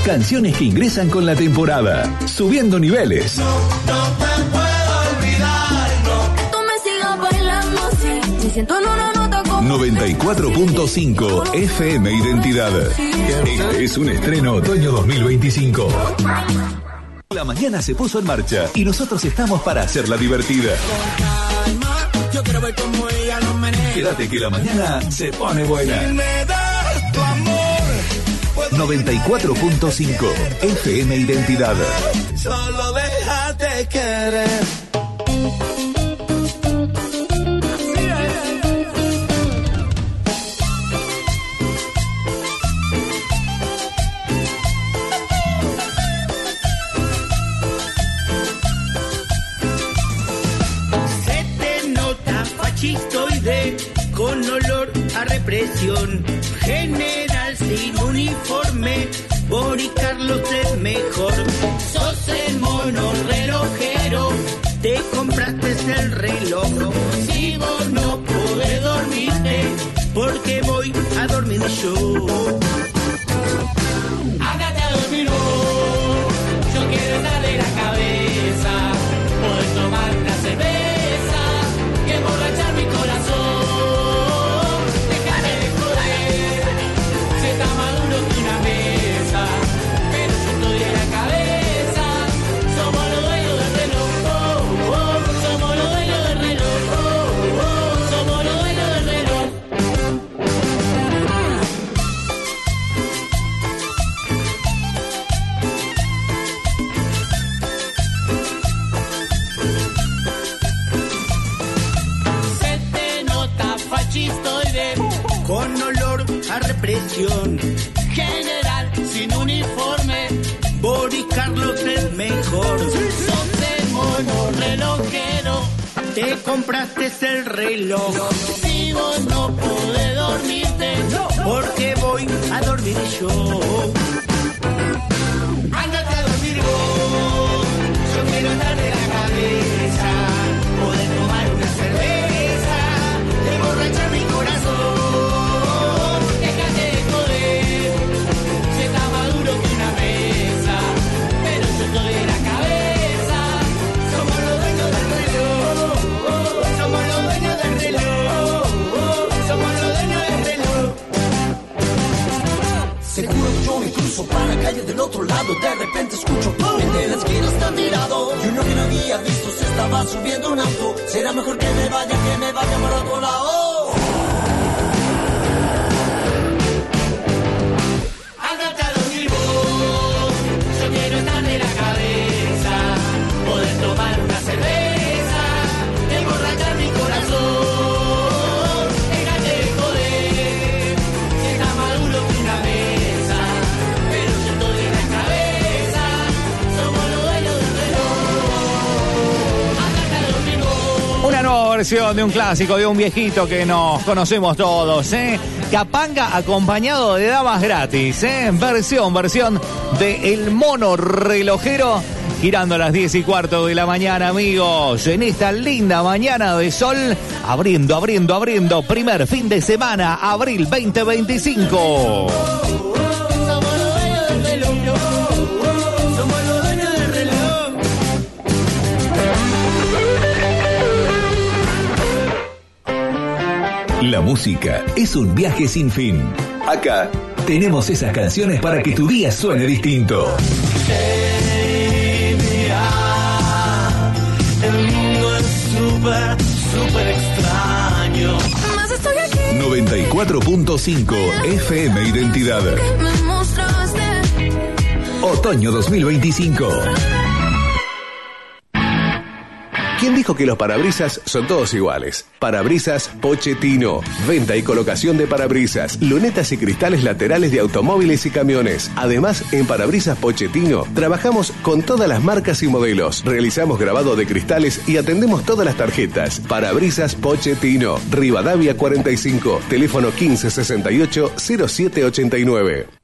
Canciones que ingresan con la temporada. Subiendo niveles. No te puedo olvidar, no. Tú me sigas bailando así. Me siento en una nota como 94.5 FM Identidad. Este es un estreno otoño 2025. La mañana se puso en marcha y nosotros estamos para hacerla divertida. yo quiero ver cómo ella lo menea. Quédate que la mañana se pone buena. Si me das tu amor, 94.5 FM Identidad. solo déjate querer. Se te nota fascistoide con olor a represión. General sin uniforme, Boris Carlos es mejor. Sos el mono relojero, te compraste el reloj. Si vos no podés dormirte, porque voy a dormir yo. Ándate a dormir vos, yo quiero estar de la cabeza, poder tomar una cerveza y emborrachar mi corazón. Déjame de joder, se está maduro que una mesa, pero yo estoy de la cabeza. Somos los dueños del reloj, oh, oh, somos los dueños del reloj, oh, oh, somos los dueños del reloj. Se te nota fascistoide con olor a represión. General sin uniforme, Boris Carlos es mejor. Sos el mono relojero, te compraste el reloj. Si vos no podés dormirte, porque voy a dormir yo. Ándate a dormir vos, yo quiero estar de la cabeza, poder tomar una cerveza, emborrachar mi corazón. Déjate de joder, se está maduro que una mesa, pero yo estoy de la cabeza. Somos los dueños del reloj, somos los dueños del reloj, somos los dueños del reloj. Seguro que yo me cruzo para la calle del otro lado. De repente escucho ¡pum! El de la esquina está tirado. Y uno que no había visto se estaba subiendo un auto. Será mejor que me vaya por otro lado. Ándate a dormir vos, yo quiero estar de la cabeza, poder tomar una cerveza, emborrachar mi corazón. Déjate de joder, si está maduro que una mesa, pero yo estoy de la cabeza. Somos los dueños del reloj. Ándate a dormir vos. Una nueva versión de un clásico, de un viejito que nos conocemos todos, ¿eh? Capanga acompañado de damas gratis, ¿eh? Versión de El Mono Relojero, girando a las 10:15 de la mañana, amigos. En esta linda mañana de sol, abriendo. Primer fin de semana, abril 2025. Somos los dueños del reloj. Somos los dueños del reloj. La música es un viaje sin fin. Acá tenemos esas canciones para que tu día suene distinto. El mundo es súper extraño. Más estoy aquí. 94.5 FM Identidad. Me mostraste. Otoño 2025. ¿Quién dijo que los parabrisas son todos iguales? Parabrisas Pochettino. Venta y colocación de parabrisas, lunetas y cristales laterales de automóviles y camiones. Además, en Parabrisas Pochettino trabajamos con todas las marcas y modelos. Realizamos grabado de cristales y atendemos todas las tarjetas. Parabrisas Pochettino. Rivadavia 45. Teléfono 1568 0789.